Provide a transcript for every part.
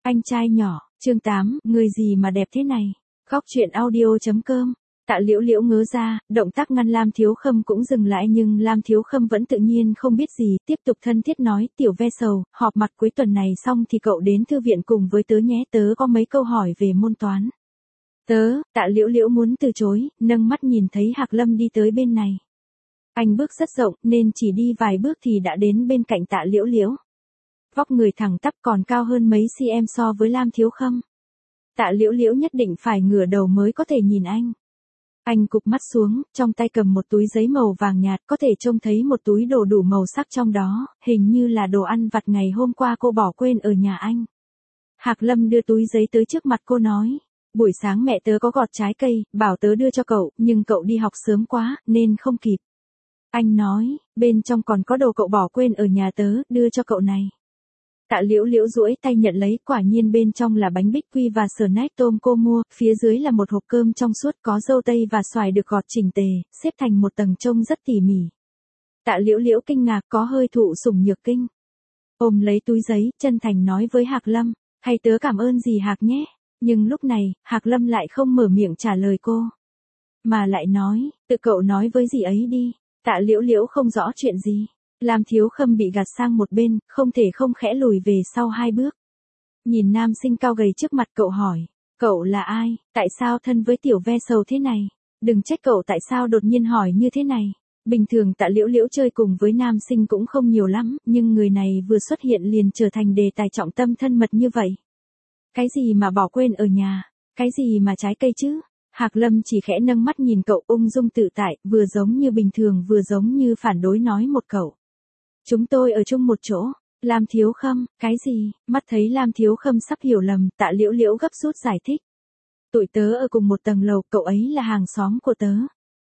Anh trai nhỏ, chương 8, người gì mà đẹp thế này? Góc truyện audio.com. Tạ Liễu Liễu ngớ ra, động tác ngăn Lam Thiếu Khâm cũng dừng lại nhưng Lam Thiếu Khâm vẫn tự nhiên không biết gì, tiếp tục thân thiết nói, tiểu ve sầu, họp mặt cuối tuần này xong thì cậu đến thư viện cùng với tớ nhé, tớ có mấy câu hỏi về môn toán. Tạ Liễu Liễu muốn từ chối, nâng mắt nhìn thấy Hạc Lâm đi tới bên này. Anh bước rất rộng nên chỉ đi vài bước thì đã đến bên cạnh Tạ Liễu Liễu. Vóc người thẳng tắp còn cao hơn mấy cm so với Lam Thiếu Khâm. Tạ Liễu Liễu nhất định phải ngửa đầu mới có thể nhìn anh. Anh cụp mắt xuống, trong tay cầm một túi giấy màu vàng nhạt, có thể trông thấy một túi đồ đủ màu sắc trong đó, hình như là đồ ăn vặt ngày hôm qua cô bỏ quên ở nhà anh. Hạc Lâm đưa túi giấy tới trước mặt cô nói, buổi sáng mẹ tớ có gọt trái cây, bảo tớ đưa cho cậu, nhưng cậu đi học sớm quá, nên không kịp. Anh nói, bên trong còn có đồ cậu bỏ quên ở nhà tớ, đưa cho cậu này. Tạ Liễu Liễu duỗi tay nhận lấy, quả nhiên bên trong là bánh bích quy và snack tôm cô mua, phía dưới là một hộp cơm trong suốt có dâu tây và xoài được gọt chỉnh tề, xếp thành một tầng trông rất tỉ mỉ. Tạ Liễu Liễu kinh ngạc, có hơi thụ sủng nhược kinh. Ôm lấy túi giấy, chân thành nói với Hạc Lâm, hay tớ cảm ơn dì Hạc nhé. Nhưng lúc này, Hạc Lâm lại không mở miệng trả lời cô, mà lại nói, tự cậu nói với dì ấy đi. Tạ Liễu Liễu không rõ chuyện gì. Lam Thiếu Khâm bị gạt sang một bên, không thể không khẽ lùi về sau 2 bước. Nhìn nam sinh cao gầy trước mặt cậu hỏi, cậu là ai, tại sao thân với tiểu ve sầu thế này? Đừng trách cậu tại sao đột nhiên hỏi như thế này. Bình thường Tạ Liễu Liễu chơi cùng với nam sinh cũng không nhiều lắm, nhưng người này vừa xuất hiện liền trở thành đề tài trọng tâm thân mật như vậy. Cái gì mà bỏ quên ở nhà, cái gì mà trái cây chứ? Hạc Lâm chỉ khẽ nâng mắt nhìn cậu ung dung tự tại, vừa giống như bình thường vừa giống như phản đối nói một cậu. Chúng tôi ở chung một chỗ. Lam Thiếu Khâm, cái gì? Mắt thấy Lam Thiếu Khâm sắp hiểu lầm, Tạ Liễu Liễu gấp rút giải thích. Tụi tớ ở cùng một tầng lầu, cậu ấy là hàng xóm của tớ.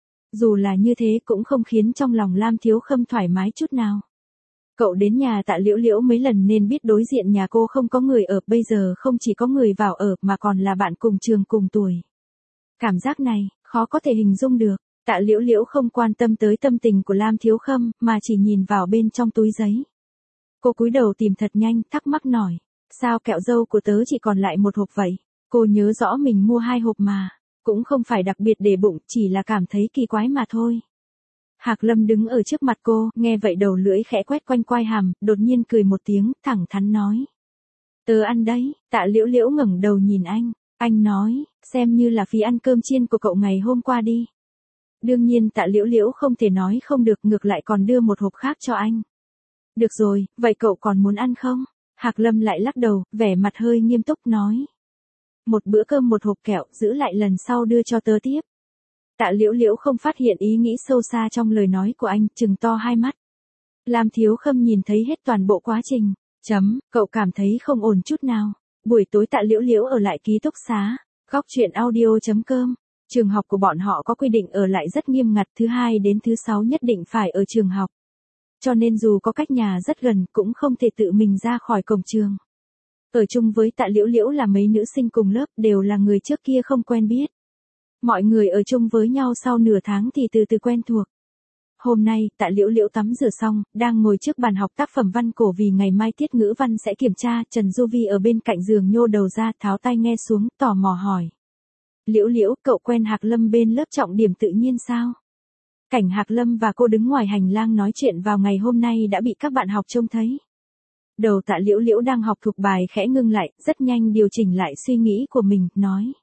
Dù là như thế cũng không khiến trong lòng Lam Thiếu Khâm thoải mái chút nào. Cậu đến nhà Tạ Liễu Liễu mấy lần nên biết đối diện nhà cô không có người ở, bây giờ không chỉ có người vào ở mà còn là bạn cùng trường cùng tuổi. Cảm giác này, khó có thể hình dung được. Tạ Liễu Liễu không quan tâm tới tâm tình của Lam Thiếu Khâm, mà chỉ nhìn vào bên trong túi giấy. Cô cúi đầu tìm thật nhanh, thắc mắc hỏi, sao kẹo dâu của tớ chỉ còn lại một hộp vậy? Cô nhớ rõ mình mua 2 hộp mà, cũng không phải đặc biệt để bụng, chỉ là cảm thấy kỳ quái mà thôi. Hạc Lâm đứng ở trước mặt cô, nghe vậy đầu lưỡi khẽ quét quanh quai hàm, đột nhiên cười một tiếng, thẳng thắn nói. Tớ ăn đấy. Tạ Liễu Liễu ngẩng đầu nhìn anh nói, xem như là phí ăn cơm chiên của cậu ngày hôm qua đi. Đương nhiên Tạ Liễu Liễu không thể nói không được, ngược lại còn đưa một hộp khác cho anh. Được rồi, vậy cậu còn muốn ăn không? Hạc Lâm lại lắc đầu, vẻ mặt hơi nghiêm túc nói. Một bữa cơm một hộp kẹo, giữ lại lần sau đưa cho tớ tiếp. Tạ Liễu Liễu không phát hiện ý nghĩ sâu xa trong lời nói của anh, trừng to hai mắt. Lam Thiếu Khâm nhìn thấy hết toàn bộ quá trình. Cậu cảm thấy không ổn chút nào. Buổi tối Tạ Liễu Liễu ở lại ký túc xá. Góc truyện audio.com. Trường học của bọn họ có quy định ở lại rất nghiêm ngặt, thứ 2 đến thứ 6 nhất định phải ở trường học. Cho nên dù có cách nhà rất gần cũng không thể tự mình ra khỏi cổng trường. Ở chung với Tạ Liễu Liễu là mấy nữ sinh cùng lớp, đều là người trước kia không quen biết. Mọi người ở chung với nhau sau nửa tháng thì từ từ quen thuộc. Hôm nay, Tạ Liễu Liễu tắm rửa xong, đang ngồi trước bàn học tác phẩm văn cổ vì ngày mai tiết ngữ văn sẽ kiểm tra, Trần Du Vi ở bên cạnh giường nhô đầu ra, tháo tai nghe xuống, tò mò hỏi. Liễu Liễu, cậu quen Hạc Lâm bên lớp trọng điểm tự nhiên sao? Cảnh Hạc Lâm và cô đứng ngoài hành lang nói chuyện vào ngày hôm nay đã bị các bạn học trông thấy. Đầu Tạ Liễu Liễu đang học thuộc bài khẽ ngưng lại, rất nhanh điều chỉnh lại suy nghĩ của mình, nói.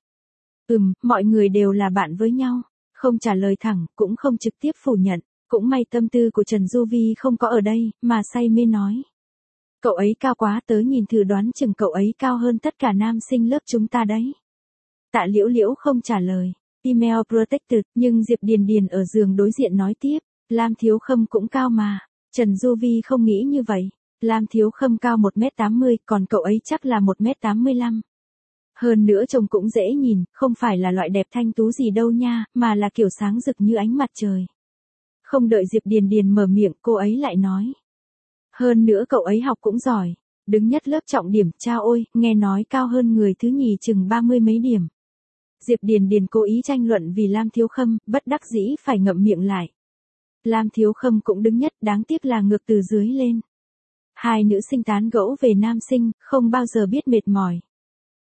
Mọi người đều là bạn với nhau. Không trả lời thẳng, cũng không trực tiếp phủ nhận. Cũng may tâm tư của Trần Du Vi không có ở đây, mà say mê nói. Cậu ấy cao quá, tớ nhìn thử đoán chừng cậu ấy cao hơn tất cả nam sinh lớp chúng ta đấy. Tạ Liễu Liễu không trả lời. Email protected, nhưng Diệp Điền Điền ở giường đối diện nói tiếp. Lam Thiếu Khâm cũng cao mà. Trần Du Vi không nghĩ như vậy. Lam Thiếu Khâm cao 1m80, còn cậu ấy chắc là 1m85. Hơn nữa trông cũng dễ nhìn, không phải là loại đẹp thanh tú gì đâu nha, mà là kiểu sáng rực như ánh mặt trời. Không đợi Diệp Điền Điền mở miệng, cô ấy lại nói. Hơn nữa cậu ấy học cũng giỏi, đứng nhất lớp trọng điểm, chao ôi, nghe nói cao hơn người thứ nhì chừng 30 mấy điểm. Diệp Điền Điền cố ý tranh luận vì Lam Thiếu Khâm, bất đắc dĩ phải ngậm miệng lại. Lam Thiếu Khâm cũng đứng nhất, đáng tiếc là ngược từ dưới lên. Hai nữ sinh tán gẫu về nam sinh, không bao giờ biết mệt mỏi.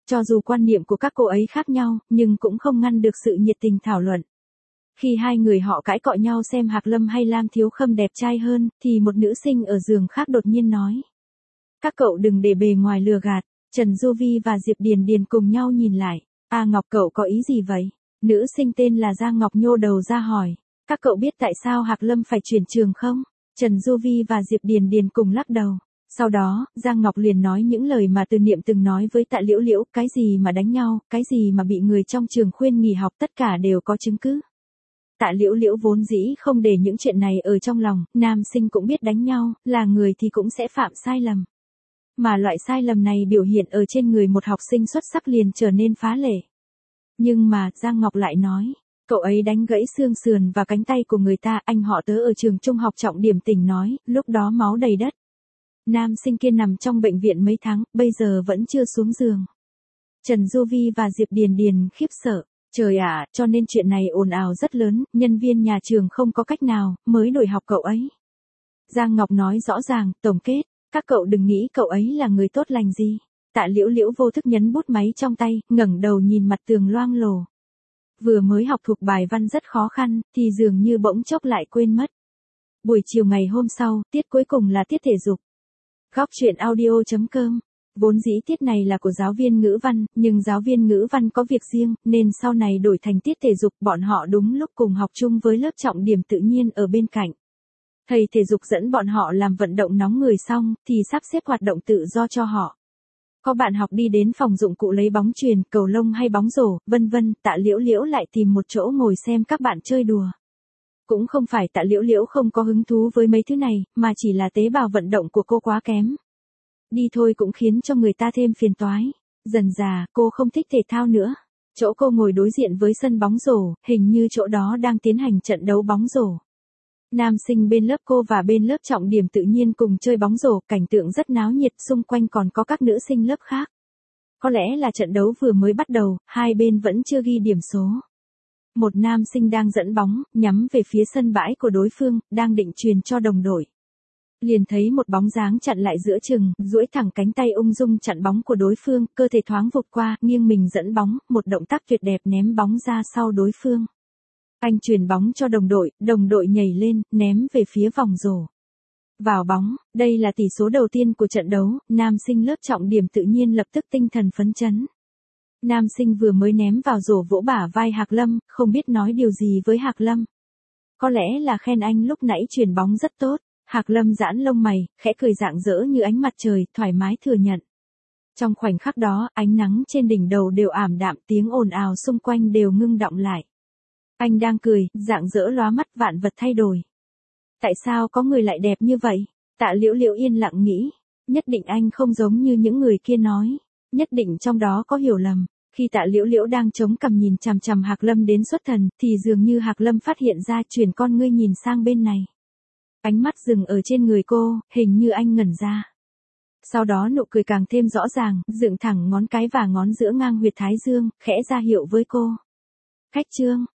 Cho dù quan niệm của các cô ấy khác nhau, nhưng cũng không ngăn được sự nhiệt tình thảo luận. Khi hai người họ cãi cọ nhau xem Hạc Lâm hay Lam Thiếu Khâm đẹp trai hơn, thì một nữ sinh ở giường khác đột nhiên nói. Các cậu đừng để bề ngoài lừa gạt. Trần Du Vi và Diệp Điền Điền cùng nhau nhìn lại. À Ngọc cậu có ý gì vậy? Nữ sinh tên là Giang Ngọc nhô đầu ra hỏi. Các cậu biết tại sao Hạc Lâm phải chuyển trường không? Trần Du Vi và Diệp Điền Điền cùng lắc đầu. Sau đó, Giang Ngọc liền nói những lời mà Từ Niệm từng nói với Tạ Liễu Liễu, cái gì mà đánh nhau, cái gì mà bị người trong trường khuyên nghỉ học, tất cả đều có chứng cứ. Tạ Liễu Liễu vốn dĩ không để những chuyện này ở trong lòng, nam sinh cũng biết đánh nhau, là người thì cũng sẽ phạm sai lầm. Mà loại sai lầm này biểu hiện ở trên người một học sinh xuất sắc liền trở nên phá lệ. Nhưng mà, Giang Ngọc lại nói, cậu ấy đánh gãy xương sườn và cánh tay của người ta, anh họ tớ ở trường trung học trọng điểm tỉnh nói, lúc đó máu đầy đất. Nam sinh kia nằm trong bệnh viện mấy tháng, bây giờ vẫn chưa xuống giường. Trần Du Vi và Diệp Điền Điền khiếp sợ. Trời ạ, cho nên chuyện này ồn ào rất lớn, nhân viên nhà trường không có cách nào, mới đổi học cậu ấy. Giang Ngọc nói rõ ràng, tổng kết, các cậu đừng nghĩ cậu ấy là người tốt lành gì. Tạ Liễu Liễu vô thức nhấn bút máy trong tay, ngẩng đầu nhìn mặt tường loang lổ. Vừa mới học thuộc bài văn rất khó khăn, thì dường như bỗng chốc lại quên mất. Buổi chiều ngày hôm sau, tiết cuối cùng là tiết thể dục. Góc truyện audio.com. Vốn dĩ tiết này là của giáo viên ngữ văn, nhưng giáo viên ngữ văn có việc riêng, nên sau này đổi thành tiết thể dục, bọn họ đúng lúc cùng học chung với lớp trọng điểm tự nhiên ở bên cạnh. Thầy thể dục dẫn bọn họ làm vận động nóng người xong, thì sắp xếp hoạt động tự do cho họ. Có bạn học đi đến phòng dụng cụ lấy bóng chuyền, cầu lông hay bóng rổ, vân vân, Tạ Liễu Liễu lại tìm một chỗ ngồi xem các bạn chơi đùa. Cũng không phải Tạ Liễu Liễu không có hứng thú với mấy thứ này, mà chỉ là tế bào vận động của cô quá kém. Đi thôi cũng khiến cho người ta thêm phiền toái. Dần dà, cô không thích thể thao nữa. Chỗ cô ngồi đối diện với sân bóng rổ, hình như chỗ đó đang tiến hành trận đấu bóng rổ. Nam sinh bên lớp cô và bên lớp trọng điểm tự nhiên cùng chơi bóng rổ, cảnh tượng rất náo nhiệt, xung quanh còn có các nữ sinh lớp khác. Có lẽ là trận đấu vừa mới bắt đầu, hai bên vẫn chưa ghi điểm số. Một nam sinh đang dẫn bóng, nhắm về phía sân bãi của đối phương, đang định truyền cho đồng đội. Liền thấy một bóng dáng chặn lại giữa chừng, duỗi thẳng cánh tay ung dung chặn bóng của đối phương, cơ thể thoáng vụt qua, nghiêng mình dẫn bóng, một động tác tuyệt đẹp ném bóng ra sau đối phương. Anh truyền bóng cho đồng đội nhảy lên, ném về phía vòng rổ. Vào bóng, đây là tỷ số đầu tiên của trận đấu, nam sinh lớp trọng điểm tự nhiên lập tức tinh thần phấn chấn. Nam sinh vừa mới ném vào rổ vỗ bả vai Hạc Lâm, không biết nói điều gì với Hạc Lâm. Có lẽ là khen anh lúc nãy truyền bóng rất tốt. Hạc Lâm giãn lông mày, khẽ cười rạng rỡ như ánh mặt trời, thoải mái thừa nhận. Trong khoảnh khắc đó, ánh nắng trên đỉnh đầu đều ảm đạm, tiếng ồn ào xung quanh đều ngưng đọng lại. Anh đang cười, rạng rỡ lóa mắt, vạn vật thay đổi. Tại sao có người lại đẹp như vậy? Tạ Liễu Liễu yên lặng nghĩ. Nhất định anh không giống như những người kia nói. Nhất định trong đó có hiểu lầm. Khi Tạ Liễu Liễu đang chống cằm nhìn chằm chằm Hạc Lâm đến xuất thần, thì dường như Hạc Lâm phát hiện ra, chuyển con ngươi nhìn sang bên này. Ánh mắt dừng ở trên người cô, hình như anh ngẩn ra. Sau đó nụ cười càng thêm rõ ràng, dựng thẳng ngón cái và ngón giữa ngang huyệt thái dương, khẽ ra hiệu với cô. Khách trương,